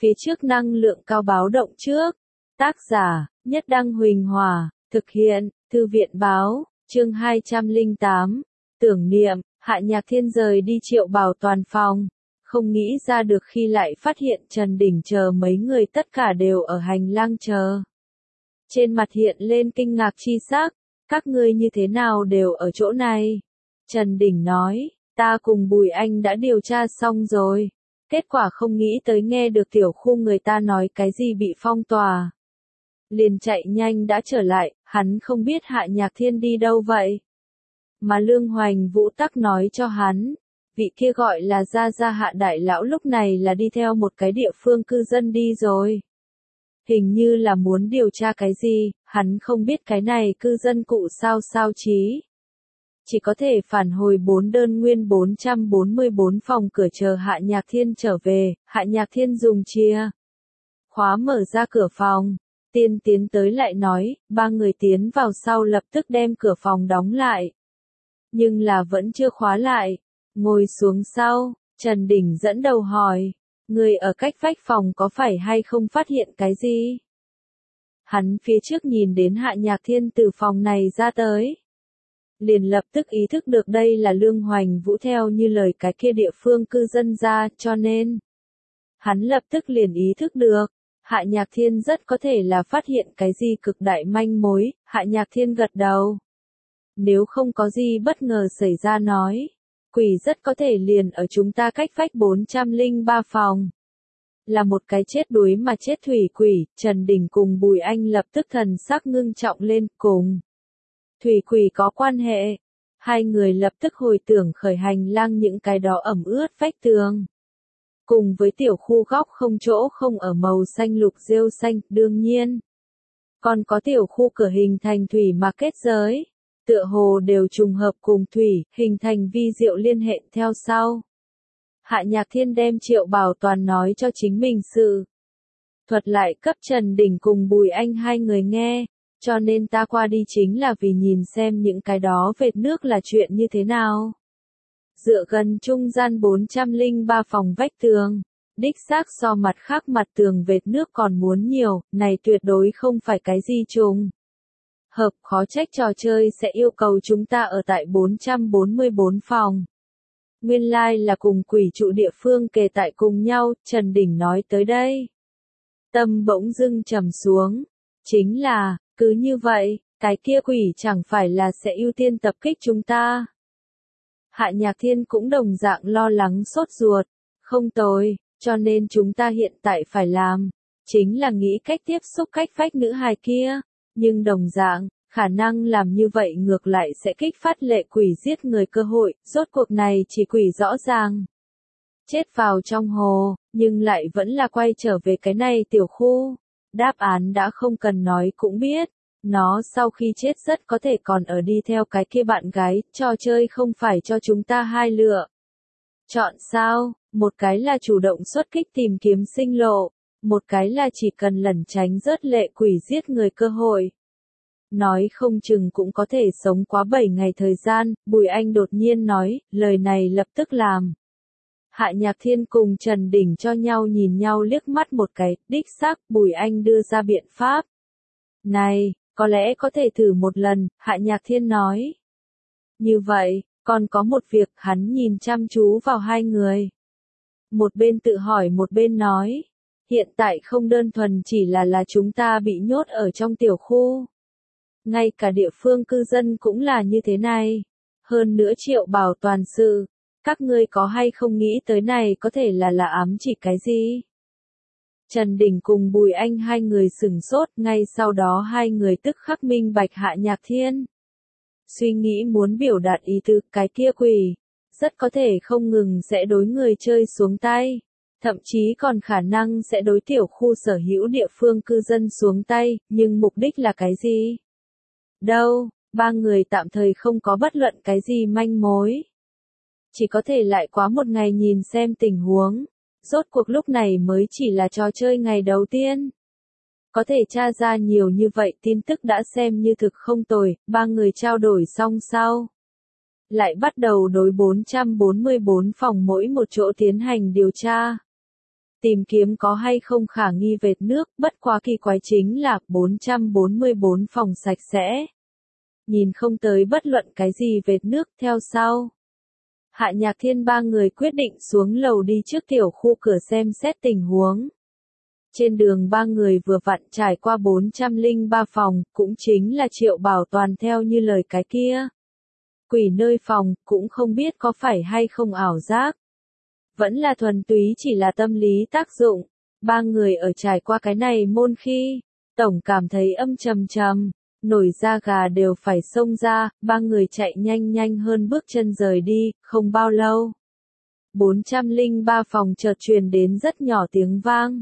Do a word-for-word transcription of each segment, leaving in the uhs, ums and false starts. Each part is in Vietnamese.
Phía trước năng lượng cao báo động trước. Tác giả, Nhất Đăng Huỳnh Hòa, thực hiện, Thư viện Báo, chương hai trăm lẻ tám, tưởng niệm, Hạ Nhạc Thiên rời đi Triệu Bảo Toàn phòng. Không nghĩ ra được khi lại phát hiện Trần Đình chờ mấy người tất cả đều ở hành lang chờ. Trên mặt hiện lên kinh ngạc chi sắc, các ngươi như thế nào đều ở chỗ này? Trần Đình nói, ta cùng Bùi Anh đã điều tra xong rồi. Kết quả không nghĩ tới nghe được tiểu khu người ta nói cái gì bị phong tỏa. Liền chạy nhanh đã trở lại, hắn không biết Hạ Nhạc Thiên đi đâu vậy. Mà Lương Hoành Vũ tắc nói cho hắn, vị kia gọi là Gia Gia Hạ Đại Lão lúc này là đi theo một cái địa phương cư dân đi rồi. Hình như là muốn điều tra cái gì, hắn không biết cái này cư dân cụ sao sao trí. Chỉ có thể phản hồi bốn đơn nguyên bốn trăm bốn mươi bốn phòng cửa chờ Hạ Nhạc Thiên trở về. Hạ Nhạc Thiên dùng chìa khóa mở ra cửa phòng. Tiên tiến tới lại nói, ba người tiến vào sau lập tức đem cửa phòng đóng lại. Nhưng là vẫn chưa khóa lại. Ngồi xuống sau, Trần Đình dẫn đầu hỏi, người ở cách vách phòng có phải hay không phát hiện cái gì? Hắn phía trước nhìn đến Hạ Nhạc Thiên từ phòng này ra tới. Liền lập tức ý thức được đây là Lương Hoành Vũ theo như lời cái kia địa phương cư dân ra, cho nên hắn lập tức liền ý thức được, Hạ Nhạc Thiên rất có thể là phát hiện cái gì cực đại manh mối. Hạ Nhạc Thiên gật đầu. Nếu không có gì bất ngờ xảy ra nói, quỷ rất có thể liền ở chúng ta cách vách bốn trăm lẻ ba phòng. Là một cái chết đuối mà chết thủy quỷ. Trần Đình cùng Bùi Anh lập tức thần sắc ngưng trọng lên, cùng thủy quỷ có quan hệ. Hai người lập tức hồi tưởng khởi hành lang những cái đó ẩm ướt vách tường. Cùng với tiểu khu góc không chỗ không ở màu xanh lục rêu xanh, đương nhiên. Còn có tiểu khu cửa hình thành thủy mà kết giới. Tựa hồ đều trùng hợp cùng thủy, hình thành vi diệu liên hệ theo sau. Hạ Nhạc Thiên đem Triệu Bảo Toàn nói cho chính mình sự thuật lại cấp Trần Đình cùng Bùi Anh hai người nghe, cho nên ta qua đi chính là vì nhìn xem những cái đó vệt nước là chuyện như thế nào. Dựa gần trung gian bốn trăm lẻ ba phòng vách tường, đích xác so mặt khác mặt tường vệt nước còn muốn nhiều, này tuyệt đối không phải cái gì trùng hợp, khó trách trò chơi sẽ yêu cầu chúng ta ở tại bốn trăm bốn mươi bốn phòng. Nguyên lai like là cùng quỷ trụ địa phương kề tại cùng nhau. Trần Đình nói tới đây, tâm bỗng dưng trầm xuống. Chính là, cứ như vậy, cái kia quỷ chẳng phải là sẽ ưu tiên tập kích chúng ta. Hạ Nhạc Thiên cũng đồng dạng lo lắng sốt ruột. Không tồi, cho nên chúng ta hiện tại phải làm, chính là nghĩ cách tiếp xúc cách vách nữ hài kia. Nhưng đồng dạng, khả năng làm như vậy ngược lại sẽ kích phát lệ quỷ giết người cơ hội. Rốt cuộc này chỉ quỷ rõ ràng chết vào trong hồ, nhưng lại vẫn là quay trở về cái này tiểu khu. Đáp án đã không cần nói cũng biết, nó sau khi chết rất có thể còn ở đi theo cái kia bạn gái. Trò chơi không phải cho chúng ta hai lựa chọn sao? Một cái là chủ động xuất kích tìm kiếm sinh lộ, một cái là chỉ cần lẩn tránh rớt lệ quỷ giết người cơ hội. Nói không chừng cũng có thể sống quá bảy ngày thời gian. Bùi Anh đột nhiên nói, lời này lập tức làm Hạ Nhạc Thiên cùng Trần Đình cho nhau nhìn nhau liếc mắt một cái. Đích xác, Bùi Anh đưa ra biện pháp này, có lẽ có thể thử một lần. Hạ Nhạc Thiên nói. Như vậy, còn có một việc. Hắn nhìn chăm chú vào hai người, một bên tự hỏi một bên nói, hiện tại không đơn thuần chỉ là là chúng ta bị nhốt ở trong tiểu khu. Ngay cả địa phương cư dân cũng là như thế này. Hơn nữa Triệu Bảo Toàn sự, các ngươi có hay không nghĩ tới này có thể là là ám chỉ cái gì? Trần Đình cùng Bùi Anh hai người sửng sốt, ngay sau đó hai người tức khắc minh bạch Hạ Nhạc Thiên suy nghĩ muốn biểu đạt ý tứ. Cái kia quỷ rất có thể không ngừng sẽ đối người chơi xuống tay, thậm chí còn khả năng sẽ đối tiểu khu sở hữu địa phương cư dân xuống tay. Nhưng mục đích là cái gì? Đâu, ba người tạm thời không có bất luận cái gì manh mối. Chỉ có thể lại quá một ngày nhìn xem tình huống. Rốt cuộc lúc này mới chỉ là trò chơi ngày đầu tiên. Có thể tra ra nhiều như vậy tin tức đã xem như thực không tồi. Ba người trao đổi xong sau, lại bắt đầu đối bốn trăm bốn mươi bốn phòng mỗi một chỗ tiến hành điều tra. tìm kiếm có hay không khả nghi vệt nước, bất quá kỳ quái chính là bốn trăm bốn mươi bốn phòng sạch sẽ. Nhìn không tới bất luận cái gì vệt nước. Theo sau, Hạ Nhạc Thiên ba người quyết định xuống lầu đi trước tiểu khu cửa xem xét tình huống. Trên đường ba người vừa vặn trải qua bốn trăm lẻ ba phòng, cũng chính là Triệu Bảo Toàn theo như lời cái kia. Quỷ nơi phòng, cũng không biết có phải hay không ảo giác. Vẫn là thuần túy chỉ là tâm lý tác dụng. Ba người ở trải qua cái này môn khi, tổng cảm thấy âm trầm trầm, nổi da gà đều phải xông ra, ba người chạy nhanh nhanh hơn bước chân rời đi, không bao lâu. bốn trăm lẻ ba phòng chợt truyền đến rất nhỏ tiếng vang.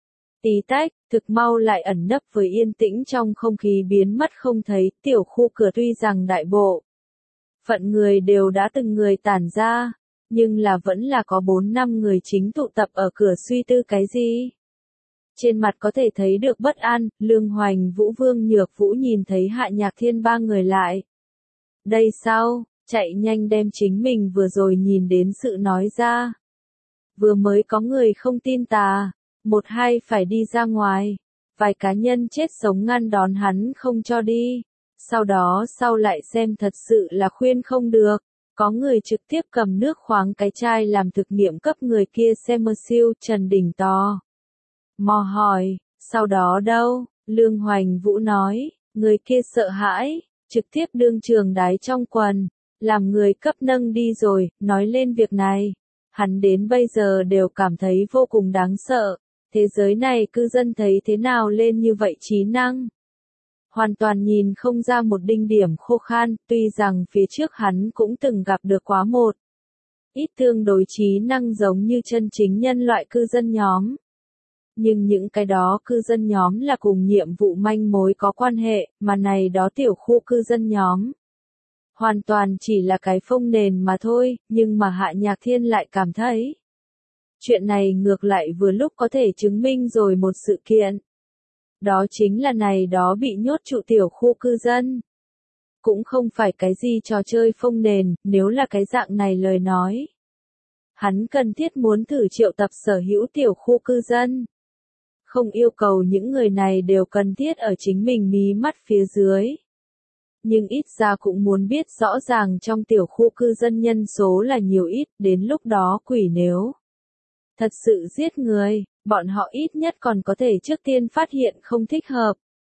Tí tách, thực mau lại ẩn nấp với yên tĩnh trong không khí biến mất không thấy, tiểu khu cửa tuy rằng đại bộ phận người đều đã từng người tản ra, nhưng là vẫn là có bốn năm người chính tụ tập ở cửa suy tư cái gì. Trên mặt có thể thấy được bất an, Lương Hoành Vũ Vương Nhược Vũ nhìn thấy Hạ Nhạc Thiên ba người lại. Đây sao, chạy nhanh đem chính mình vừa rồi nhìn đến sự nói ra. Vừa mới có người không tin tà, một hai phải đi ra ngoài, vài cá nhân chết sống ngăn đón hắn không cho đi. Sau đó sau lại xem thật sự là khuyên không được, có người trực tiếp cầm nước khoáng cái chai làm thực nghiệm cấp người kia xem mơ siêu. Trần Đình to mò hỏi, sau đó đâu? Lương Hoành Vũ nói, người kia sợ hãi, trực tiếp đương trường đái trong quần, làm người cấp nâng đi rồi. Nói lên việc này, hắn đến bây giờ đều cảm thấy vô cùng đáng sợ. Thế giới này cư dân thấy thế nào lên như vậy trí năng? Hoàn toàn nhìn không ra một đinh điểm khô khan, tuy rằng phía trước hắn cũng từng gặp được quá một ít tương đối trí năng giống như chân chính nhân loại cư dân nhóm. Nhưng những cái đó cư dân nhóm là cùng nhiệm vụ manh mối có quan hệ, mà này đó tiểu khu cư dân nhóm hoàn toàn chỉ là cái phông nền mà thôi, nhưng mà Hạ Nhạc Thiên lại cảm thấy chuyện này ngược lại vừa lúc có thể chứng minh rồi một sự kiện. Đó chính là này đó bị nhốt trụ tiểu khu cư dân. Cũng không phải cái gì trò chơi phông nền, nếu là cái dạng này lời nói. Hắn cần thiết muốn thử triệu tập sở hữu tiểu khu cư dân. Không yêu cầu những người này đều cần thiết ở chính mình mí mắt phía dưới. Nhưng ít ra cũng muốn biết rõ ràng trong tiểu khu cư dân nhân số là nhiều ít, đến lúc đó quỷ nếu thật sự giết người, bọn họ ít nhất còn có thể trước tiên phát hiện không thích hợp.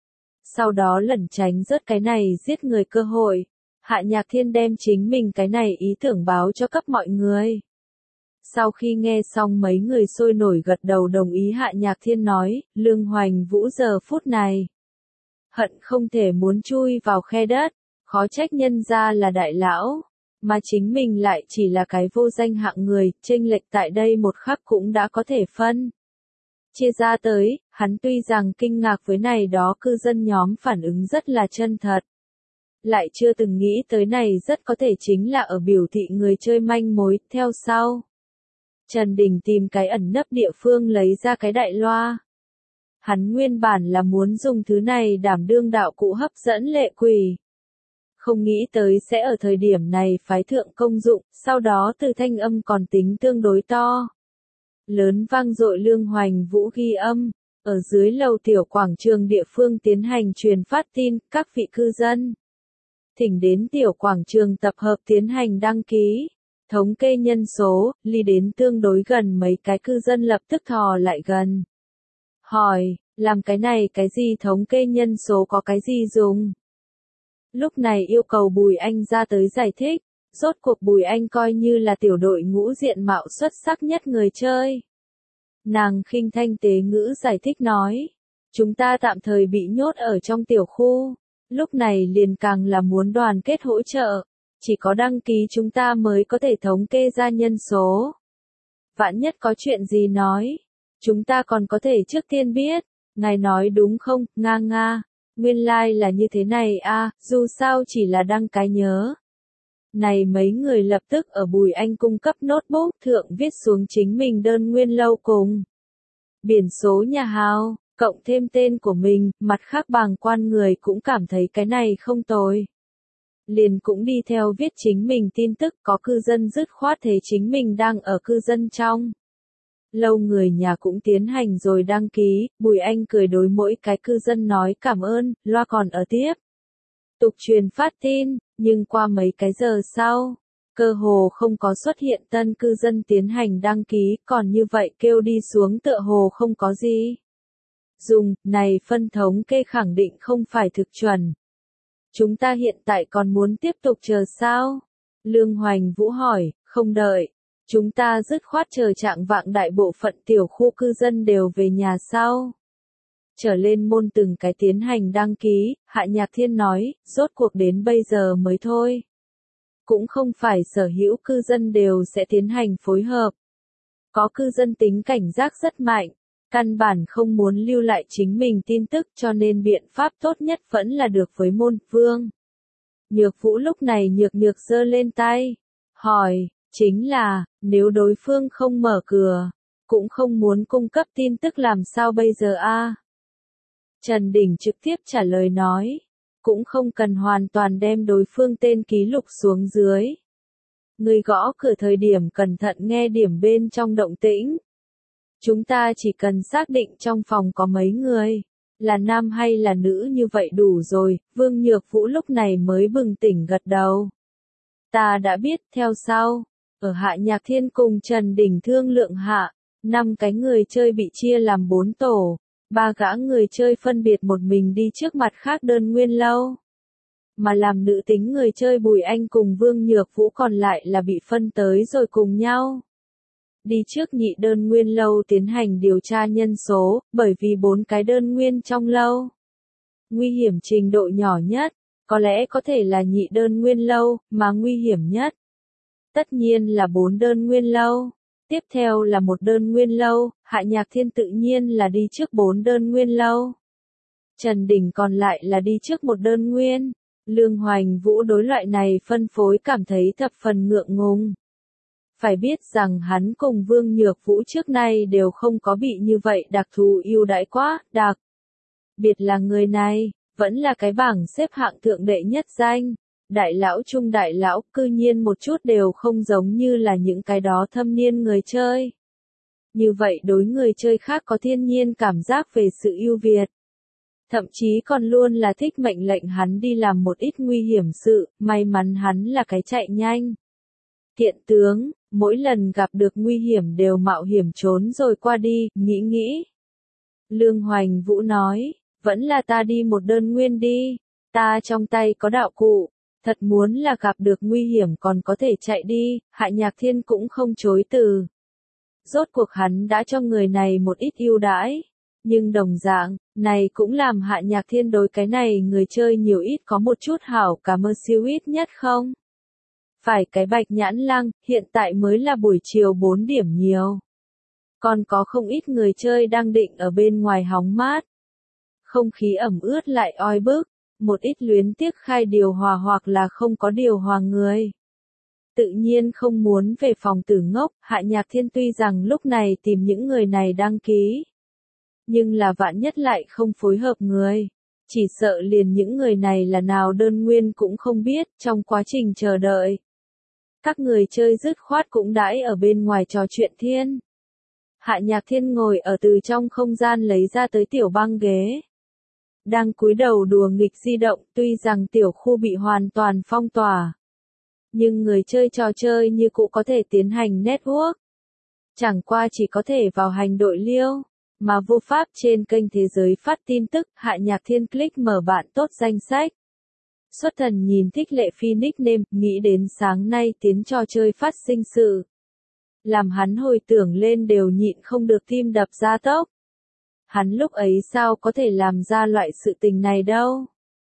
Sau đó lẩn tránh rớt cái này giết người cơ hội. Hạ Nhạc Thiên đem chính mình cái này ý tưởng báo cho cấp mọi người. Sau khi nghe xong mấy người sôi nổi gật đầu đồng ý Hạ Nhạc Thiên nói, Lương Hoành Vũ giờ phút này hận không thể muốn chui vào khe đất, khó trách nhân ra là đại lão, mà chính mình lại chỉ là cái vô danh hạng người, chênh lệch tại đây một khắc cũng đã có thể phân chia ra tới. Hắn tuy rằng kinh ngạc với này đó cư dân nhóm phản ứng rất là chân thật, lại chưa từng nghĩ tới này rất có thể chính là ở biểu thị người chơi manh mối. Theo sau, Trần Đình tìm cái ẩn nấp địa phương lấy ra cái đại loa. Hắn nguyên bản là muốn dùng thứ này đảm đương đạo cụ hấp dẫn lệ quỷ. Không nghĩ tới sẽ ở thời điểm này phái thượng công dụng, sau đó từ thanh âm còn tính tương đối to. Lớn vang dội. Lương Hoành Vũ ghi âm, ở dưới lầu tiểu quảng trường địa phương tiến hành truyền phát tin, các vị cư dân thỉnh đến tiểu quảng trường tập hợp tiến hành đăng ký. Thống kê nhân số, ly đến tương đối gần mấy cái cư dân lập tức thò lại gần. Hỏi, làm cái này cái gì thống kê nhân số có cái gì dùng? Lúc này yêu cầu Bùi Anh ra tới giải thích, rốt cuộc Bùi Anh coi như là tiểu đội ngũ diện mạo xuất sắc nhất người chơi. Nàng khinh thanh tế ngữ giải thích nói, chúng ta tạm thời bị nhốt ở trong tiểu khu, lúc này liền càng là muốn đoàn kết hỗ trợ. Chỉ có đăng ký chúng ta mới có thể thống kê ra nhân số. Vạn nhất có chuyện gì nói, chúng ta còn có thể trước tiên biết. Ngài nói đúng không, nga nga, nguyên lai like là như thế này a, à, dù sao chỉ là đăng cái nhớ. Này mấy người lập tức ở Bùi Anh cung cấp notebook thượng viết xuống chính mình đơn nguyên lâu cùng biển số nhà hào, cộng thêm tên của mình, mặt khác bàng quan người cũng cảm thấy cái này không tồi. Liền cũng đi theo viết chính mình tin tức, có cư dân dứt khoát thế chính mình đang ở cư dân trong lâu người nhà cũng tiến hành rồi đăng ký, Bùi Anh cười đối mỗi cái cư dân nói cảm ơn, loa còn ở tiếp. Tục truyền phát tin, nhưng qua mấy cái giờ sau, cơ hồ không có xuất hiện tân cư dân tiến hành đăng ký, còn như vậy kêu đi xuống tựa hồ không có gì. Dùng, này phân thống kê khẳng định không phải thực chuẩn. Chúng ta hiện tại còn muốn tiếp tục chờ sao? Lương Hoành Vũ hỏi, không đợi. Chúng ta dứt khoát chờ trạng vạng đại bộ phận tiểu khu cư dân đều về nhà sau. Trở lên môn từng cái tiến hành đăng ký, Hạ Nhạc Thiên nói, rốt cuộc đến bây giờ mới thôi. Cũng không phải sở hữu cư dân đều sẽ tiến hành phối hợp. Có cư dân tính cảnh giác rất mạnh, căn bản không muốn lưu lại chính mình tin tức cho nên biện pháp tốt nhất vẫn là được với môn vương. Nhược Vũ lúc này nhược nhược giơ lên tay, hỏi, chính là, nếu đối phương không mở cửa, cũng không muốn cung cấp tin tức làm sao bây giờ a? Trần Đình trực tiếp trả lời nói, cũng không cần hoàn toàn đem đối phương tên ký lục xuống dưới. Người gõ cửa thời điểm cẩn thận nghe điểm bên trong động tĩnh. Chúng ta chỉ cần xác định trong phòng có mấy người, là nam hay là nữ như vậy đủ rồi, Vương Nhược Vũ lúc này mới bừng tỉnh gật đầu. Ta đã biết, theo sau, ở Hạ Nhạc Thiên cùng Trần Đình thương lượng hạ, năm cái người chơi bị chia làm bốn tổ, ba gã người chơi phân biệt một mình đi trước mặt khác đơn nguyên lâu. Mà làm nữ tính người chơi Bùi Anh cùng Vương Nhược Vũ còn lại là bị phân tới rồi cùng nhau. Đi trước nhị đơn nguyên lâu tiến hành điều tra nhân số, bởi vì bốn cái đơn nguyên trong lâu. Nguy hiểm trình độ nhỏ nhất, có lẽ có thể là nhị đơn nguyên lâu, mà nguy hiểm nhất. Tất nhiên là bốn đơn nguyên lâu. Tiếp theo là một đơn nguyên lâu, Hạ Nhạc Thiên tự nhiên là đi trước bốn đơn nguyên lâu. Trần Đình còn lại là đi trước một đơn nguyên. Lương Hoành Vũ đối loại này phân phối cảm thấy thập phần ngượng ngùng. Phải biết rằng hắn cùng Vương Nhược Vũ trước nay đều không có bị như vậy đặc thù ưu đãi quá, đặc. Biệt là người này, vẫn là cái bảng xếp hạng thượng đệ nhất danh. Đại lão trung đại lão, cư nhiên một chút đều không giống như là những cái đó thâm niên người chơi. Như vậy đối người chơi khác có thiên nhiên cảm giác về sự ưu việt. Thậm chí còn luôn là thích mệnh lệnh hắn đi làm một ít nguy hiểm sự, may mắn hắn là cái chạy nhanh. Thiện tướng, mỗi lần gặp được nguy hiểm đều mạo hiểm trốn rồi qua đi, nghĩ nghĩ. Lương Hoành Vũ nói, vẫn là ta đi một đơn nguyên đi, ta trong tay có đạo cụ. Thật muốn là gặp được nguy hiểm còn có thể chạy đi, Hạ Nhạc Thiên cũng không chối từ. Rốt cuộc hắn đã cho người này một ít ưu đãi, nhưng đồng dạng, này cũng làm Hạ Nhạc Thiên đối cái này người chơi nhiều ít có một chút hảo cảm ơn siêu ít nhất không? Phải cái Bạch Nhãn Lăng, hiện tại mới là buổi chiều bốn điểm nhiều. Còn có không ít người chơi đang định ở bên ngoài hóng mát. Không khí ẩm ướt lại oi bức. Một ít luyến tiếc khai điều hòa hoặc là không có điều hòa người. Tự nhiên không muốn về phòng tử ngốc, Hạ Nhạc Thiên tuy rằng lúc này tìm những người này đăng ký. Nhưng là vạn nhất lại không phối hợp người. Chỉ sợ liền những người này là nào đơn nguyên cũng không biết trong quá trình chờ đợi. Các người chơi dứt khoát cũng đãi ở bên ngoài trò chuyện thiên. Hạ Nhạc Thiên ngồi ở từ trong không gian lấy ra tới tiểu băng ghế. Đang cúi đầu đùa nghịch di động, tuy rằng tiểu khu bị hoàn toàn phong tỏa. Nhưng người chơi trò chơi như cũ có thể tiến hành network. Chẳng qua chỉ có thể vào hành đội liêu, mà vô pháp trên kênh thế giới phát tin tức, Hạ Nhạc Thiên click mở bạn tốt danh sách. Xuất thần nhìn thích lệ phi nickname, nghĩ đến sáng nay tiến trò chơi phát sinh sự. Làm hắn hồi tưởng lên đều nhịn không được tim đập ra tốc. Hắn lúc ấy sao có thể làm ra loại sự tình này đâu.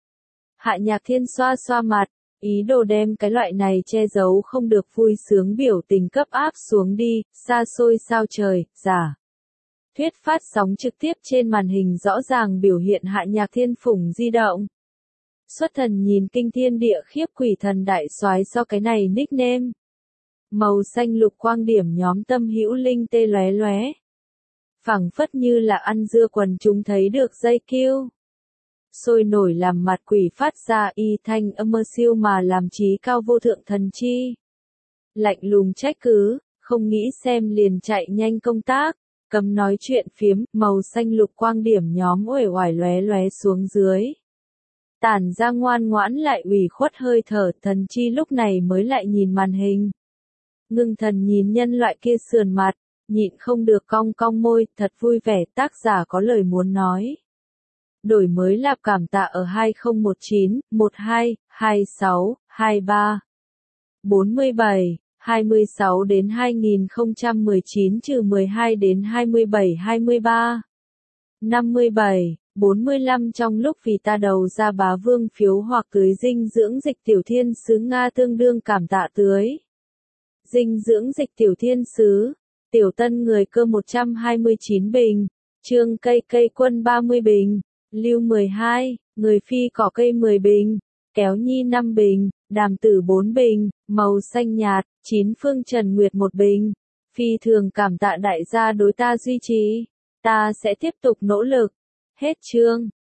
Hạ Nhạc Thiên xoa xoa mặt, ý đồ đem cái loại này che giấu không được vui sướng biểu tình cấp áp xuống đi, xa xôi sao trời, giả. Thuyết phát sóng trực tiếp trên màn hình rõ ràng biểu hiện Hạ Nhạc Thiên phủng di động. Xuất thần nhìn kinh thiên địa khiếp quỷ thần đại soái so cái này nickname. Màu xanh lục quang điểm nhóm tâm hữu linh tê lóe lóe. Phẳng phất như là ăn dưa quần chúng thấy được dây kêu. Sôi nổi làm mặt quỷ phát ra y thanh âm mơ siêu mà làm trí cao vô thượng thần chi. Lạnh lùng trách cứ, không nghĩ xem liền chạy nhanh công tác, cấm nói chuyện phiếm, màu xanh lục quang điểm nhóm uể oải lóe lóe xuống dưới. Tản ra ngoan ngoãn lại ủy khuất hơi thở, Thần Chi lúc này mới lại nhìn màn hình. Ngưng thần nhìn nhân loại kia sườn mặt, nhịn không được cong cong môi, thật vui vẻ, tác giả có lời muốn nói. Đổi mới lạp cảm tạ ở hai không một chín, một hai, hai sáu, hai ba, bốn mươi bảy, hai mươi sáu đến hai nghìn không trăm mười chín trừ mười hai đến hai mươi bảy hai mươi ba, năm mươi bảy, bốn mươi lăm trong lúc vì ta đầu ra bá vương phiếu hoặc tưới dinh dưỡng dịch tiểu thiên sứ Nga tương đương cảm tạ tưới. Dinh dưỡng dịch tiểu thiên sứ, tiểu tân người cơ một trăm hai mươi chín bình, trương cây cây quân ba mươi bình, lưu mười hai, người phi cỏ cây mười bình, kéo nhi năm bình, đàm tử bốn bình, màu xanh nhạt, chín phương trần nguyệt một bình. Phi thường cảm tạ đại gia đối ta duy trì, ta sẽ tiếp tục nỗ lực. Hết chương.